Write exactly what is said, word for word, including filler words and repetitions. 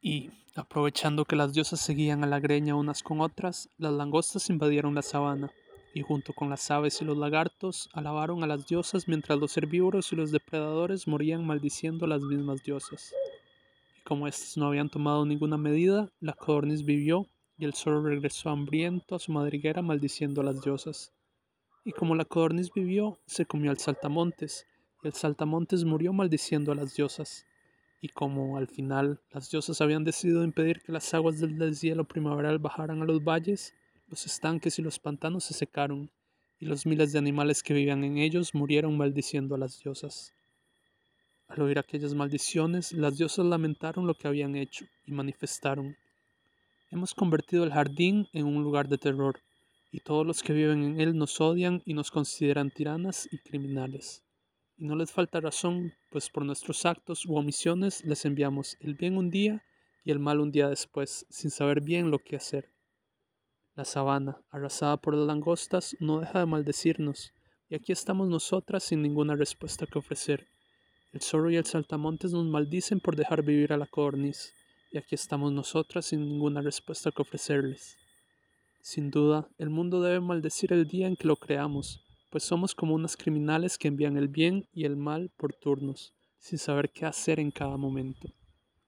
Y, aprovechando que las diosas seguían a la greña unas con otras, las langostas invadieron la sabana, y junto con las aves y los lagartos, alabaron a las diosas mientras los herbívoros y los depredadores morían maldiciendo a las mismas diosas. Y como éstas no habían tomado ninguna medida, la codorniz vivió, y el zorro regresó hambriento a su madriguera maldiciendo a las diosas. Y como la codorniz vivió, se comió al saltamontes, y el saltamontes murió maldiciendo a las diosas. Y como al final las diosas habían decidido impedir que las aguas del deshielo primaveral bajaran a los valles, los estanques y los pantanos se secaron, y los miles de animales que vivían en ellos murieron maldiciendo a las diosas. Al oír aquellas maldiciones, las diosas lamentaron lo que habían hecho, y manifestaron: hemos convertido el jardín en un lugar de terror, y todos los que viven en él nos odian y nos consideran tiranas y criminales. Y no les falta razón, pues por nuestros actos u omisiones les enviamos el bien un día y el mal un día después, sin saber bien lo que hacer. La sabana, arrasada por las langostas, no deja de maldecirnos, y aquí estamos nosotras sin ninguna respuesta que ofrecer. El zorro y el saltamontes nos maldicen por dejar vivir a la codorniz, y aquí estamos nosotras sin ninguna respuesta que ofrecerles. Sin duda, el mundo debe maldecir el día en que lo creamos, pues somos como unas criminales que envían el bien y el mal por turnos, sin saber qué hacer en cada momento.